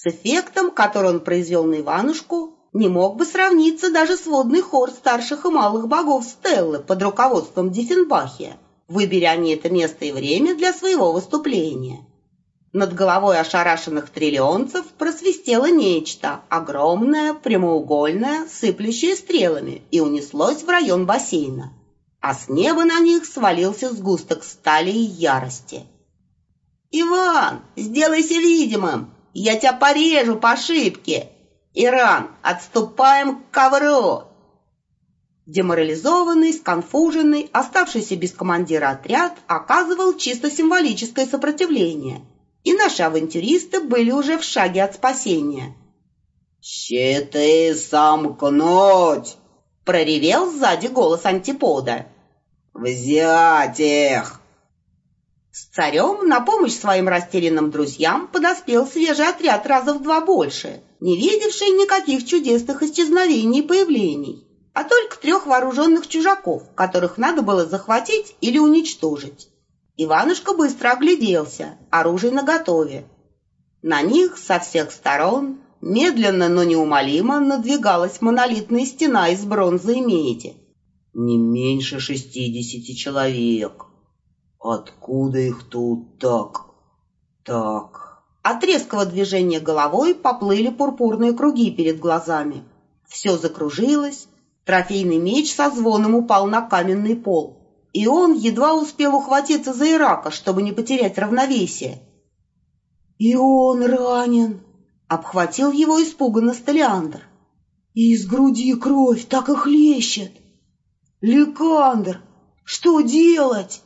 С эффектом, который он произвел на Иванушку, не мог бы сравниться даже сводный хор старших и малых богов Стеллы под руководством Диффенбахия, выбери они это место и время для своего выступления. Над головой ошарашенных триллионцев просвистело нечто, огромное, прямоугольное, сыплющее стрелами, и унеслось в район бассейна. А с неба на них свалился сгусток стали и ярости. «Иван, сделайся видимым! Я тебя порежу по ошибке! Иран, отступаем к ковру!» Деморализованный, сконфуженный, оставшийся без командира отряд оказывал чисто символическое сопротивление, и наши авантюристы были уже в шаге от спасения. «Щиты сомкнуть!» — проревел сзади голос антипода. «Взять их!» С царем на помощь своим растерянным друзьям подоспел свежий отряд раза в 2 больше, не видевший никаких чудесных исчезновений и появлений, а только 3 вооруженных чужаков, которых надо было захватить или уничтожить. Иванушка быстро огляделся, оружие наготове. На них со всех сторон медленно, но неумолимо надвигалась монолитная стена из бронзы и меди. Не меньше 60 человек. Откуда их тут так? От резкого движения головой поплыли пурпурные круги перед глазами. Все закружилось, трофейный меч со звоном упал на каменный пол, и он едва успел ухватиться за Ирака, чтобы не потерять равновесие. «И он ранен!» — обхватил его испуганно Стелиандр. «И из груди кровь так и хлещет! Ликандр, что делать?»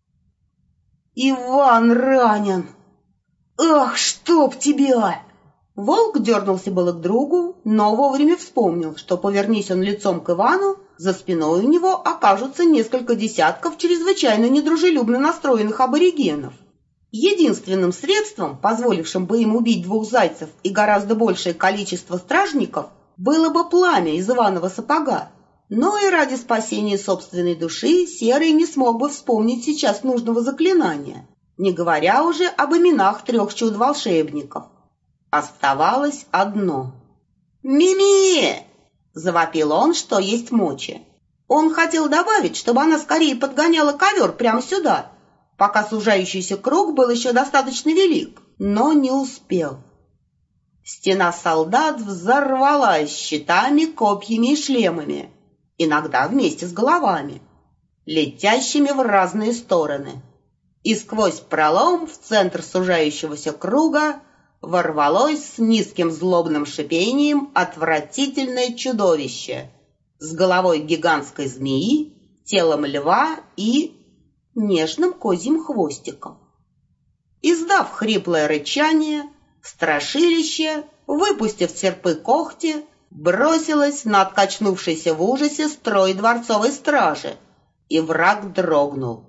«Иван ранен! Ах, чтоб тебя!» Волк дернулся было к другу, но вовремя вспомнил, что, повернись он лицом к Ивану, за спиной у него окажутся несколько десятков чрезвычайно недружелюбно настроенных аборигенов. Единственным средством, позволившим бы им убить 2 зайцев и гораздо большее количество стражников, было бы пламя из Иванова сапога. Но и ради спасения собственной души Серый не смог бы вспомнить сейчас нужного заклинания, не говоря уже об именах 3 чуд-волшебников. Оставалось одно. «Мими!» — завопил он, что есть мочи. Он хотел добавить, чтобы она скорее подгоняла ковер прямо сюда, пока сужающийся круг был еще достаточно велик, но не успел. Стена солдат взорвалась щитами, копьями и шлемами, иногда вместе с головами, летящими в разные стороны. И сквозь пролом в центр сужающегося круга ворвалось с низким злобным шипением отвратительное чудовище с головой гигантской змеи, телом льва и нежным козьим хвостиком. Издав хриплое рычание, страшилище, выпустив серпы когти, бросилось на откачнувшийся в ужасе строй дворцовой стражи, и враг дрогнул.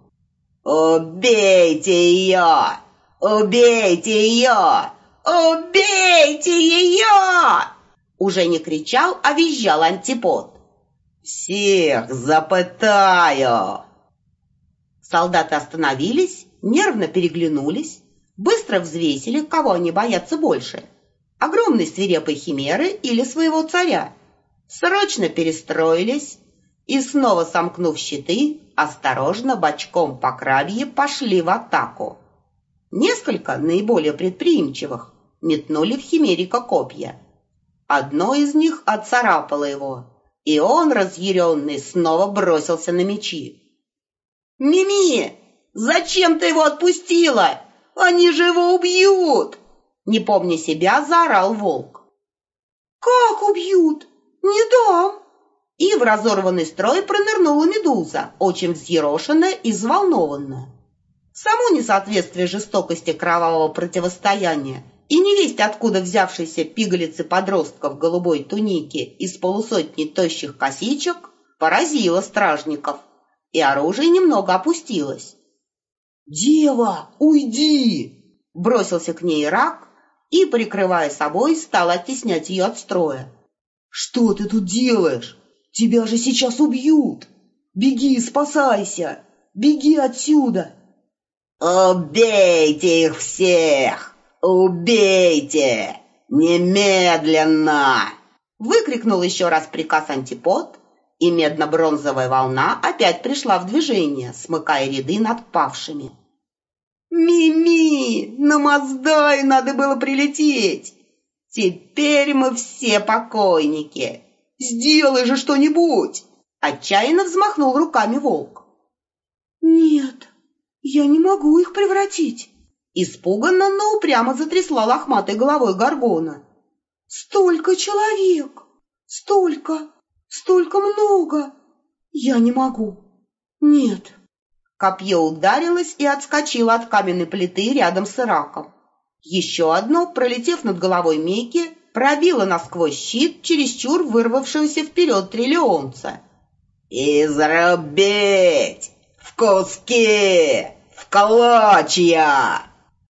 «Убейте ее! Убейте ее! Убейте ее!» Уже не кричал, а визжал антипод. «Всех запытаю!» Солдаты остановились, нервно переглянулись, быстро взвесили, кого они боятся больше — огромной свирепой химеры или своего царя. Срочно перестроились и, снова сомкнув щиты, осторожно бочком по крабье пошли в атаку. Несколько наиболее предприимчивых метнули в химерика копья. Одно из них отцарапало его, и он, разъяренный, снова бросился на мечи. «Мими, зачем ты его отпустила? Они же его убьют!» Не помня себя, заорал волк. «Как убьют? Не дам!» И в разорванный строй пронырнула медуза, очень взъерошенная и взволнованная. Само несоответствие жестокости кровавого противостояния и невесть откуда взявшейся пигалицы подростка в голубой тунике из полусотни тощих косичек поразило стражников, и оружие немного опустилось. «Дева, уйди!» — бросился к ней Ирак и, прикрывая собой, стал оттеснять ее от строя. «Что ты тут делаешь? Тебя же сейчас убьют! Беги, спасайся! Беги отсюда!» «Убейте их всех! Убейте! «Немедленно!» — выкрикнул еще раз приказ Антипод, и медно-бронзовая волна опять пришла в движение, смыкая ряды над павшими. «Мими, на Маздай надо было прилететь! Теперь мы все покойники! Сделай же что-нибудь!» Отчаянно взмахнул руками волк. «Нет, я не могу их превратить!» Испуганно, но упрямо затрясла лохматой головой Горгона. «Столько человек! Столько много! Я не могу! Нет!» Копье ударилось и отскочило от каменной плиты рядом с Ираком. Еще одно, пролетев над головой Мейки, пробило насквозь щит чересчур вырвавшегося вперед триллионца. «Изрубить! В куски! В клочья!»